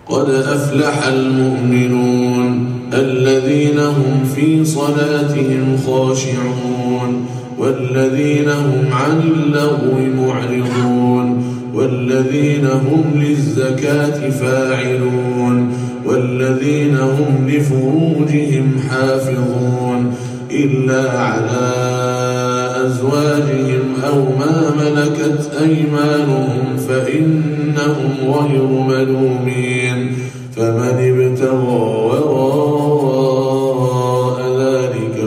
قد أفلح المؤمنون الذين هم في صلاتهم خاشعون والذين هم عن اللغو معرضون والذين هم للزكاة فاعلون والذين هم لفروجهم حافظون إلا على أزواجهم أو ما ملكت أيمانهم فإنهم غير ملومين فمن ابتغى وراء ذلك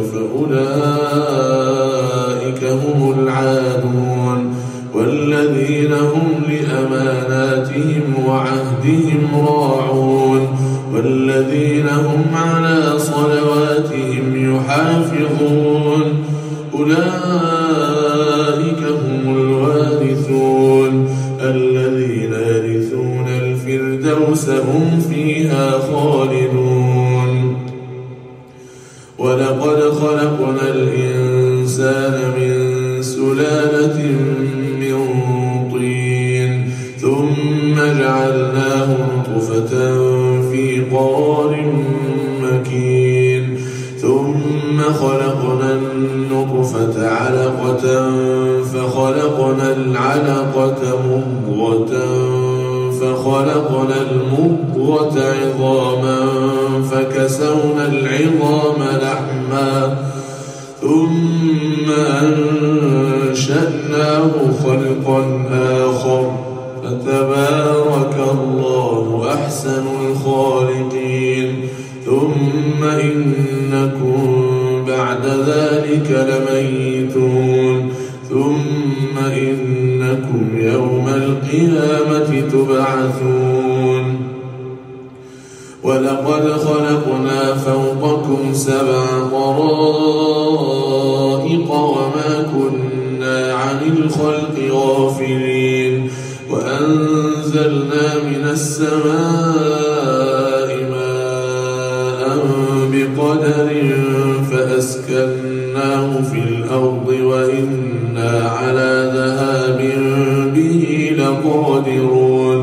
فأولئك هم العادون والذين هم لأماناتهم وعهدهم راعون والذين هم على صلواتهم يحافظون أولئك هم الوارثون الذين يرثون الفردوس هم فيها خالدون ولقد خلقنا الإنسان من سلالة من طين ثم جعلناه نطفة في قرار مكين ثم خلقنا النطفة علقة فخلقنا العلقة مضغة فخلقنا المضغة عظاما فكسونا العظام لحما ثم أنشأناه خلقا آخر فتبارك الله أحسن الخالقين ثم إنكم بعد ذلك لميتون ثم إنكم يوم القيامة تبعثون ولقد خلقنا فوقكم 7 طرائق وما كنا عن الخلق غافلين وأنزلنا من السماء ماء بقدر فأسكناه في الأرض وإنا على ذهاب به لقادرون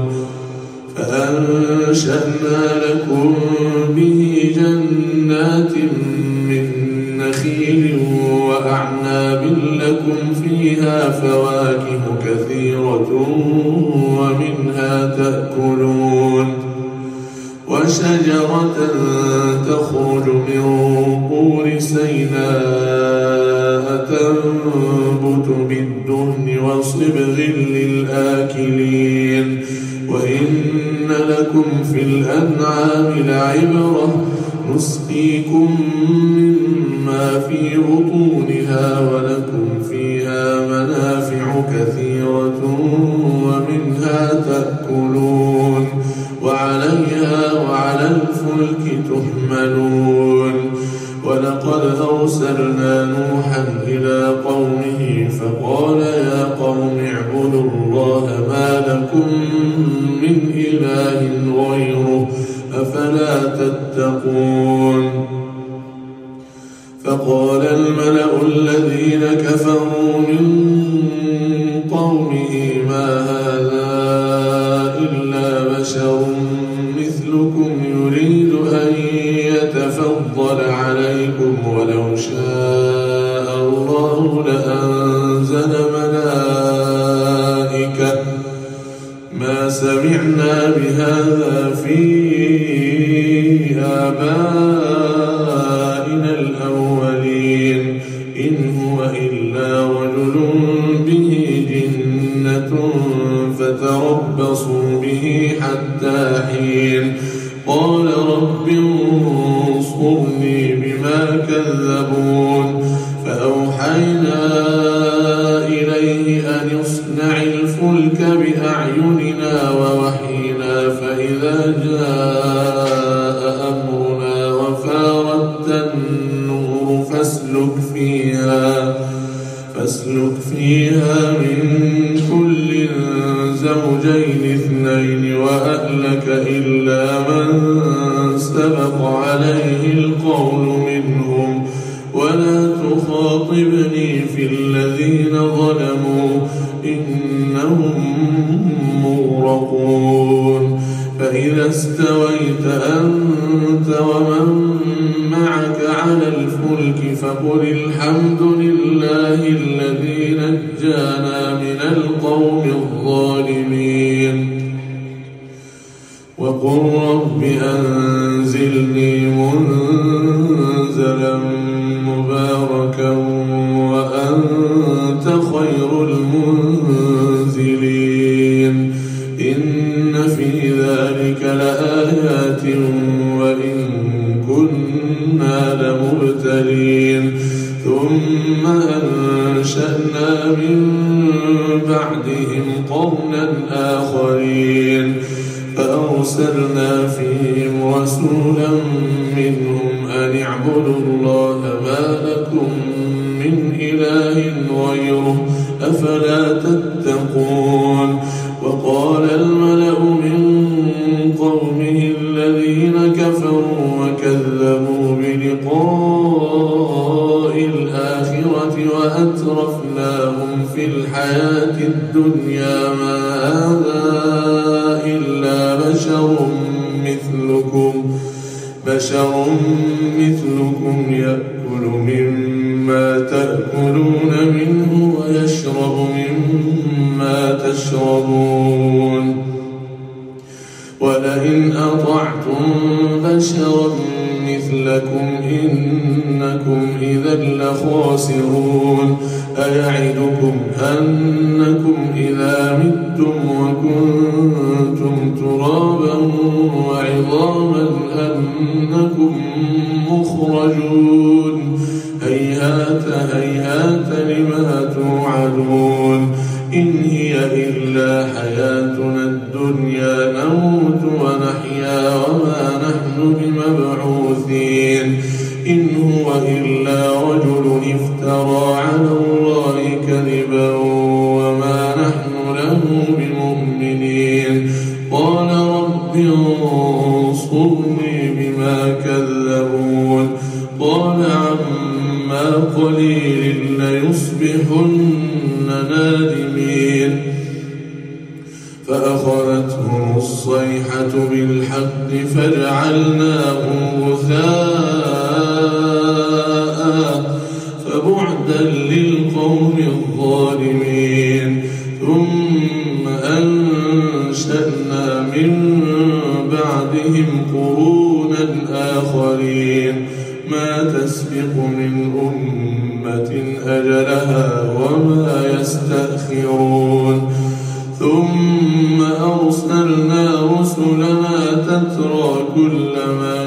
فأنشأنا لكم به جنات من نخيل وأعناب لكم فيها فواكه كثيرة ومنها تأكلون وشجرة تخرج من طور سيناء تنبت بالدهن وصبغ للآكلين وإن لكم في الأنعام لعبرة نسقيكم مما في بطونها ولكم فيها منافع كثيرة ومنها تأكلون وعليها وعلى الفلك تحملون ولقد أرسلنا نوحا إلى قومه فقال يا قوم اعبدوا الله ما لكم من إله غيره أفلا تتقون فقال الملأ الذين كفروا من قومه ما هذا إلا بشر مثلكم يريد أن يتفضل عليكم ولو شاء الله لأنزل ملائكة ما سمعنا بهذا في آبائنا الأولين إن هو إلا رجل به جنة فتربصوا به حتى حين قال رب انصرني بما كذبون فأوحينا إليه أن اصنع الفلك بأعيننا ووحينا فإذا جاء أمرنا وفارت النور فاسلك فيها من كل زوجين 2 وأهلك إلا من سبق عليه القول منهم ولا تخاطبني في الذين ظلموا إنهم مغرقون فإذا فإذا استويت أنت ومن معك على الفلك فقل الحمد لله الذي نجانا من القوم الظالمين وقل رب أنزلني منزلا مباركا وأنت خير المنزلين إن في ذلك لآيات وإن كنا لمبتلين ثم أنشأنا من بعدهم قرنا آخرين فأرسلنا فيهم رسولا منهم أن اعبدوا الله ما لكم من إله غيره أفلا تتقون وقال الملأ من قومه الذين كفروا وكذبوا بلقاء الآخرة وأترفناهم في الحياة الدنيا ما هذا إلا بشر مثلكم يأكل مما تأكلون منه ويشرب مما تشربون ولئن أطعتم بشرا مثلكم إنكم إذا لخاسرون أيعدكم أنكم إذا متم وكنتم ترابا وعظاما أنكم مخرجون هيهات هيهات لما توعدون إن هي إلا حياتنا الدنيا نموت ونحيا وما نحن بمبعوثين إن هو إلا رجل افترى على الله كذبا وما نحن له بمؤمنين قال رب انصرني بما كذبون قال عما قليل ليصبحن نادمين فأخذتهم الصيحة بالحق فجعلناهم غثاء فبعدا للقوم الظالمين ثم أنشأنا من بعدهم قرونا آخرين ما تسبق من أمة أجلها وما يستأخرون ثم أرسلنا رسلنا تترى كلما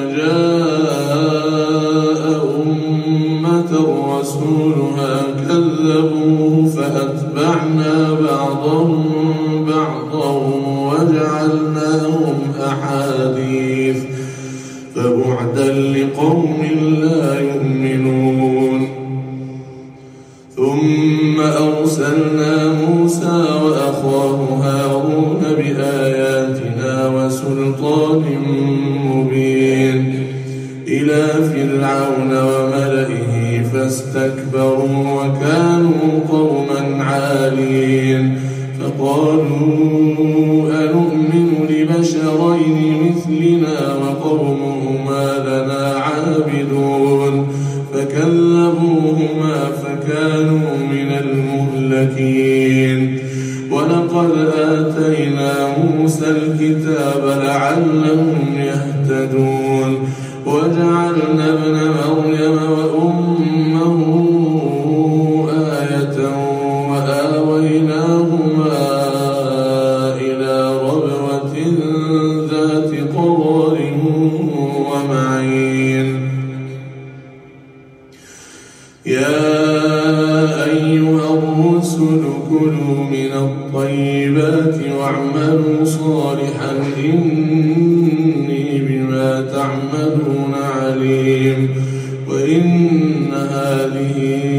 جاء أمة رسولها كذبوه فأتبعنا بعضهم بعضا وجعلناهم أحاديث فبعدا لقوم لا يؤمنون ثم أرسلنا موسى وأخاه هارون بآياتنا وسلطان مبين إلى فرعون وملئه فاستكبروا وكانوا قوما عالين فقالوا أنؤمن لبشرين مثلنا وقومهما لنا عابدون فكذبوهما فكانوا من المهلكين ولقد آتينا موسى الكتاب لعلهم يهتدون وجعلنا ابن مريم وأمه آية وآويناهما إلى ربوة ذات قرار ومعين يا أيها الرسل كلوا من الطيبات واعملوا صالحا إني بما تعملون عليم وإن هذه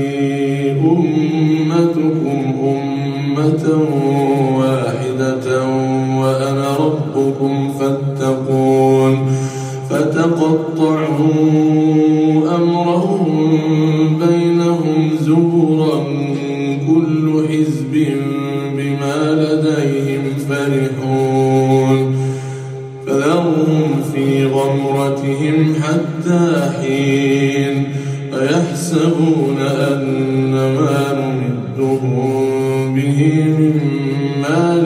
أمتكم أمة واحدة وأنا ربكم فاتقون فتقطعوا أمرهم بينهم زبرا كل حزب بما لديهم فرحون فنذرهم في غمرتهم حتى حين أيحسبون أن ما نمدهم به من مال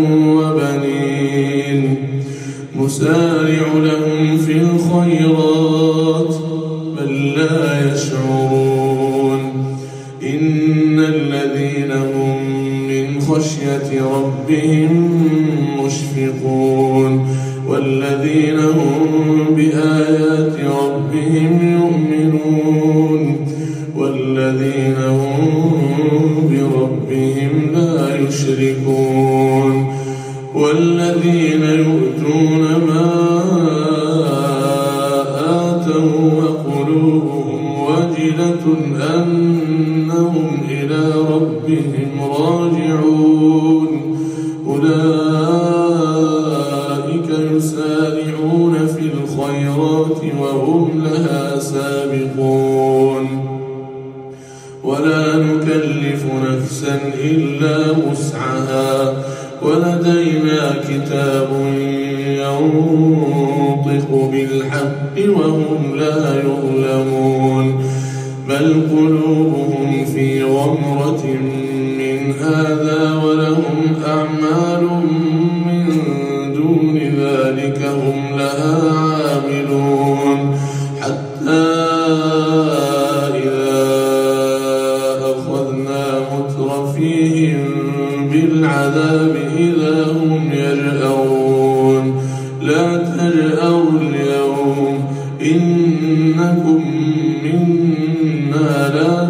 وبنين نسارع لهم في الخيرات بل لا يشعرون إن الذين هم من خشية ربهم مشفقون والذين هم بآيات ربهم يؤمنون والذين هم بربهم لا يشركون والذين يؤتون ما آتوا وقلوبهم وجلة أنهم إلى ربهم راجعون أولئك يسارعون في الخيرات وهم لها سابقون ولا نكلف نفسا إلا وسعها ولدينا كتاب ينطق بالحق وهم لا يظلمون بل قلوبهم في غمرة من هذا ولهم أعمال من دون ذلك هم لها عاملون حتى إذا أخذنا مترفيهم بالعذاب إذا هم يجأرون لا تجأروا اليوم إنكم منا لا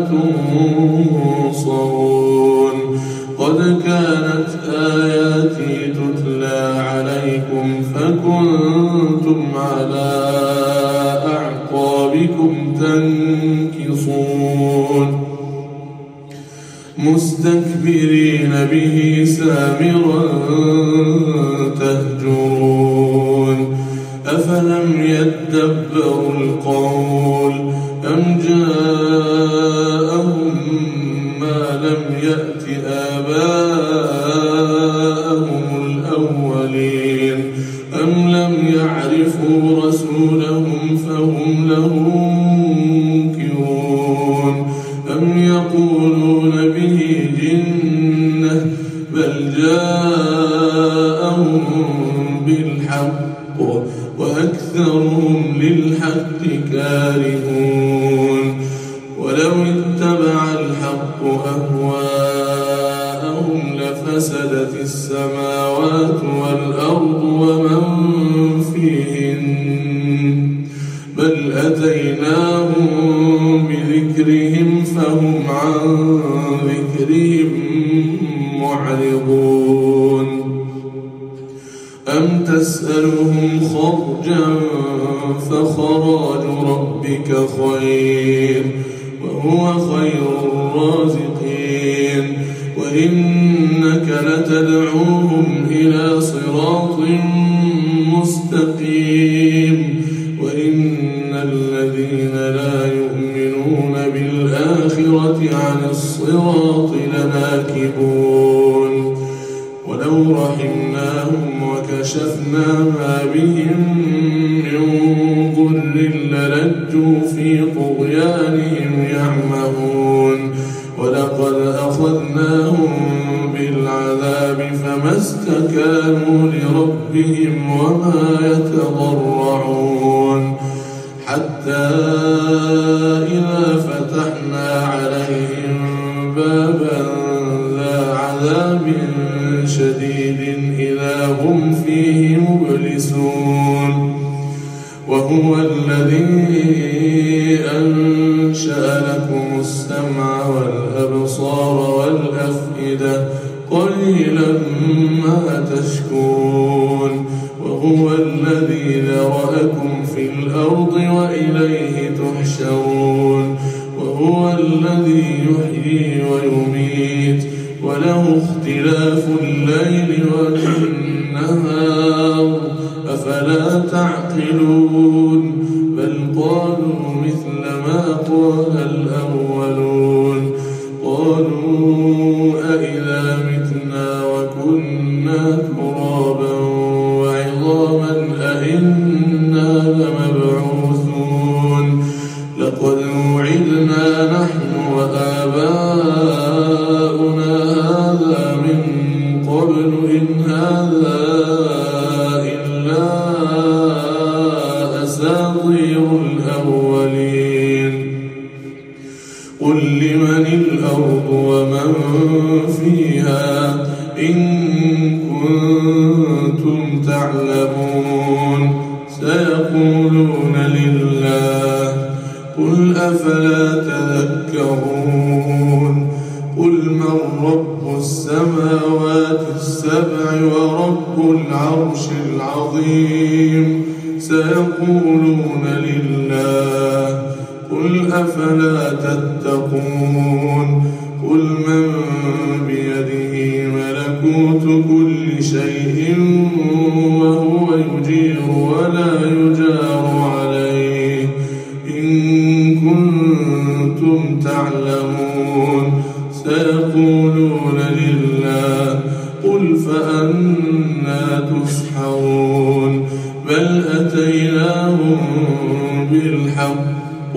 تنصرون قد كانت آياتي تتلى عليكم فكنتم على أعقابكم تنكصون مستكبرين به سامرا تهجرون أفلم يدبروا القول أم جاءهم ما لم يأت آباءهم الأولين أم لم يعرفوا رسولهم فهم له منكرون أم يقولون به جنة بل جاءهم بالحق وأكثرهم للحق كارهون ولو اتبع الحق أهواءهم لفسدت السماوات والأرض ومن فيهن بل أتيناهم بذكرهم فهم عن ذكرهم معرضون أم تسألهم خرجا فخراج ربك خير وهو خير الرازقين وإنك لتدعوهم إلى صراط مستقيم وإن الذين لا يؤمنون بالآخرة عن الصراط لناكبون ولو رحمناهم وكشفنا ما بهم من ضر للجوا في طغيانهم يعمهون ولقد أخذناهم بالعذاب فما استكانوا لربهم وما يتضرعون حتى إذا فتحنا عليهم بابا ذا عذاب شديد إذا هم فيه مبلسون وهو الذي أنشأ لكم السمع والأبصار والأفئدة قليلا ما تشكرون وهو الذي ذرأكم في الأرض وإليه تحشرون وهو الذي يحيي ويميت وله اختلاف الليل والنهار أفلا تعقلون بل قالوا مثل ما قال الأولون قالوا أئذا متنا وكنا ترابا وعظاما أئنا أئنا لمبعوثون لقد وعدنا نحن وآباؤنا هذا من قبل إن هذا إلا أساطير الأولين قل لمن الأرض ومن فيها إن كنتم تعلمون سيقولون لله قل أفلا تذكرون قل من رب السماوات السبع ورب العرش العظيم سيقولون لله قل أفلا تتقون قل من بيده ملكوت كل شيء وهو يجير ولا يجار عليه إن كنتم تعلمون سيقولون لله قل فأنا تسحرون بل أتيناهم بالحق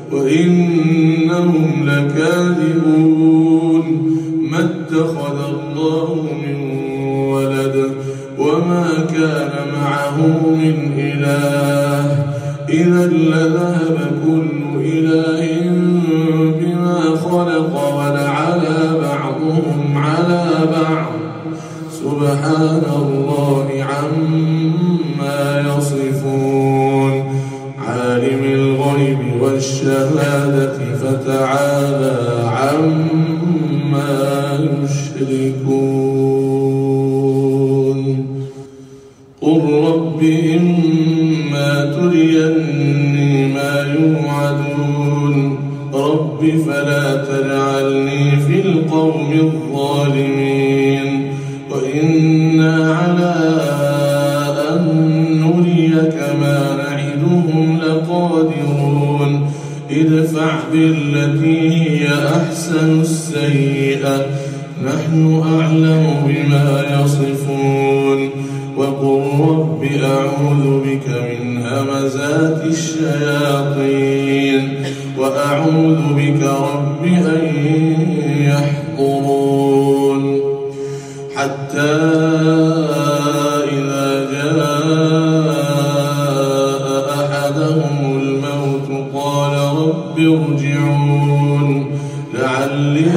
وإنهم لكاذبون ما اتخذ الله من ولد وما كان معه من إله إذا لذهب كل إله بما خلق ولعلى بعضهم على بعض سبحان الله عما يصفون عالم الغيب والشهادة فتعالى عما يشركون قل رب إما تريني ما يوعدون رب فلا تجعلني في القوم الظالمين وإنا على أن نريك ما نعدهم لقادرون ادفع بالتي هي أحسن السيئة نحن أعلم بما يصفون وقل رب أعوذ بك من همزات الشياطين وأعوذ بك رب أن يحضرون حتى إذا جاء أحدهم الموت قال رب ارجعون لعلي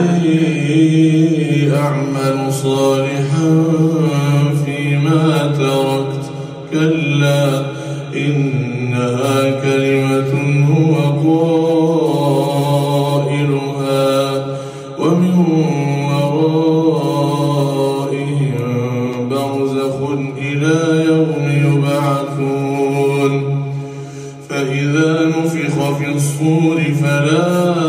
أعمل صالحا فيما تركت كلا إنها كلمة هو قائلها ومن ورائهم برزخ إلى يوم يبعثون فإذا نفخ في الصور فلا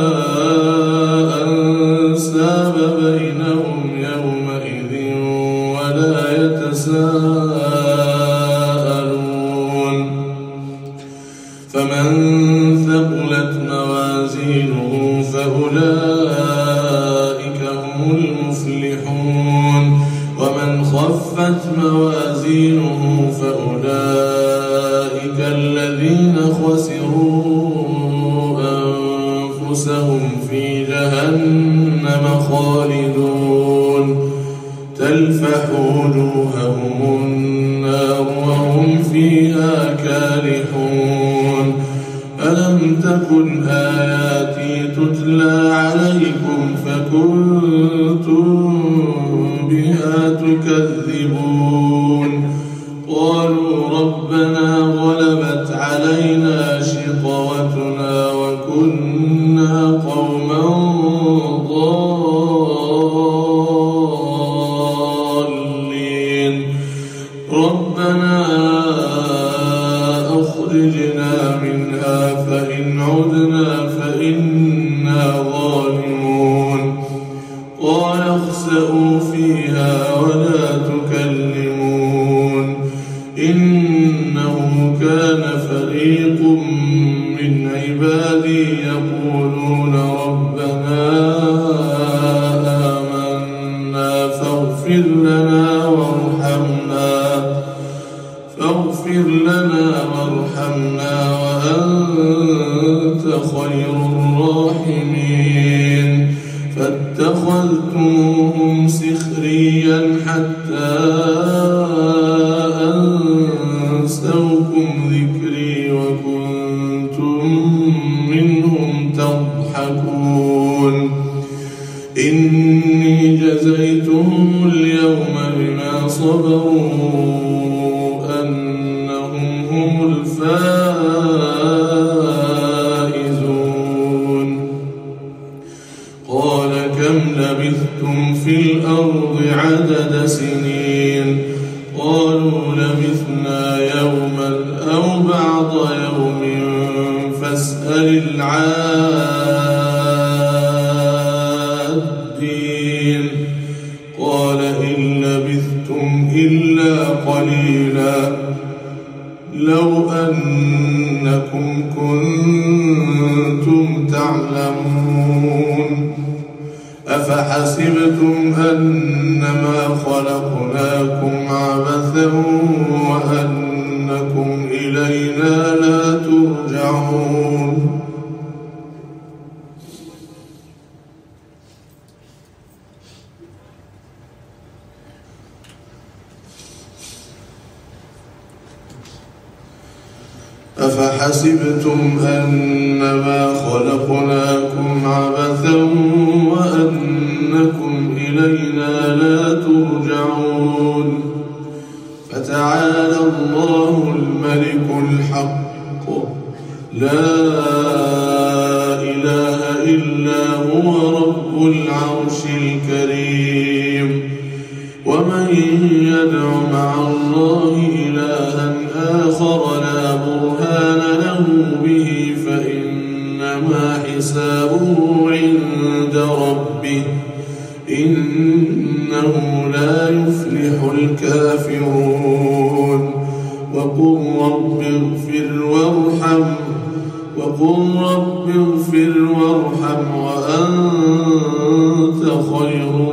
أنساب بينهم يومئذ ولا يتساءلون فمن ثقلت موازينه فأولئك هم المفلحون ومن خفت موازينه فأولئك الذين خسروا أنفسهم في جهنم خالدون تلفح وجوههم النار وهم فيها كالحون ألم تكن آياتي تتلى عليكم فكنتم بها تكذبون قالوا ربنا غلبت علينا شقوتنا وكنا قوما ضالين ربنا أخرجنا منها فإن عدنا فإنا ظالمون قال اخسئوا فيها ولا تكلمون إنه كان فريق من عبادي يقولون ربنا آمنا فاغفر لنا وارحمنا وأنت خير الراحمين فاتخذتموهم سخريا حتى أنسوكم ذكري وكنتم منهم تضحكون إني جزيتهم اليوم بما صبروا أنهم هم الفائزون قال كم لبثتم في الأرض عدد سنين قالوا لبثنا يوما أو بعض يوم فاسأل العادين قال إن لبثتم إلا قليلا لو أنكم كنتم تعلمون أفحسبتم أنما خلقناكم عبثا وأنكم إلينا لا ترجعون أفحسبتم أنما خلقناكم عبثا وأنكم إلينا لا ترجعون فتعالى الله الملك الحق لا إله إلا هو رب العرش الكريم ومن يدع مع الله إلها آخر لا برهان له به فإنما حسابه عند ربه إنه لا يفلح الكافرون وقل رب اغفر وارحم وأنت خير